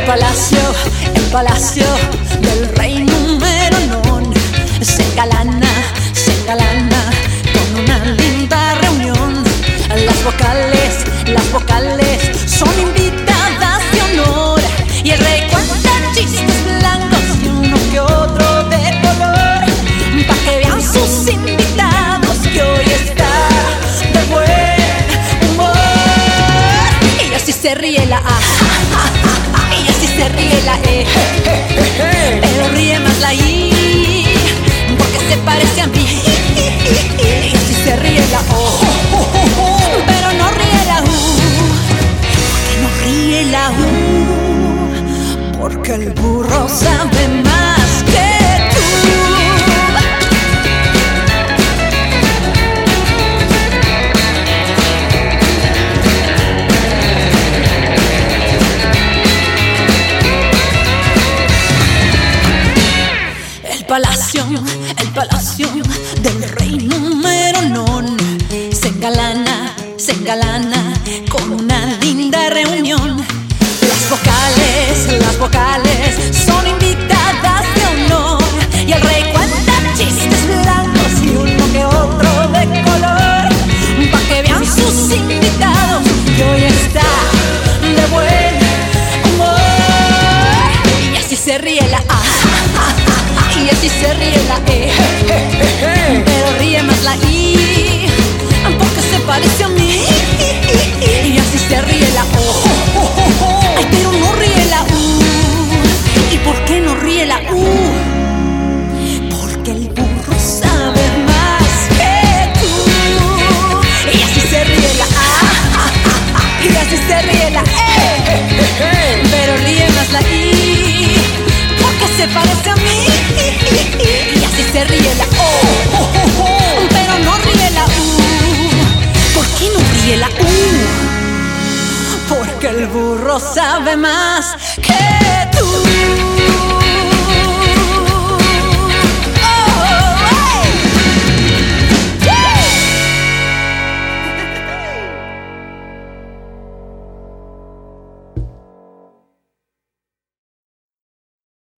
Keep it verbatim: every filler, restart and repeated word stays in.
palacio, el palacio del rey número non se engalana, se engalana con una linda reunión. Las vocales, las vocales son invitadas de honor y el rey cuenta chistes blancos y uno que otro de color, pa' que vean sus invitados que hoy está de buen humor. Y así se ríe la A, y así se ríe la E, pero ríe más la I, porque se parece a mí. Y así se ríe la O, pero no ríe la U, porque no ríe la U, porque el burro sabe más que tú. El palacio, el palacio del rey número non se engalana, se engalana con una linda reunión. Las vocales, las vocales son invitadas de honor y el rey cuenta chistes blancos y uno que otro de color, pa' que vean sus invitados que hoy está de buen humor. Y así se ríe la A, y así se ríe la E, pero ríe más la I, porque se parece a mí. Y así se ríe la O, ay, pero no ríe la U. ¿Y por qué no ríe la U? Porque el burro sabe más que tú. Y así se ríe la A, y así se ríe la E, pero ríe más la I, porque se parece a mí. Y así se ríe la O, pero no ríe la U. ¿Por qué no ríe la U? Porque el burro sabe más que tú.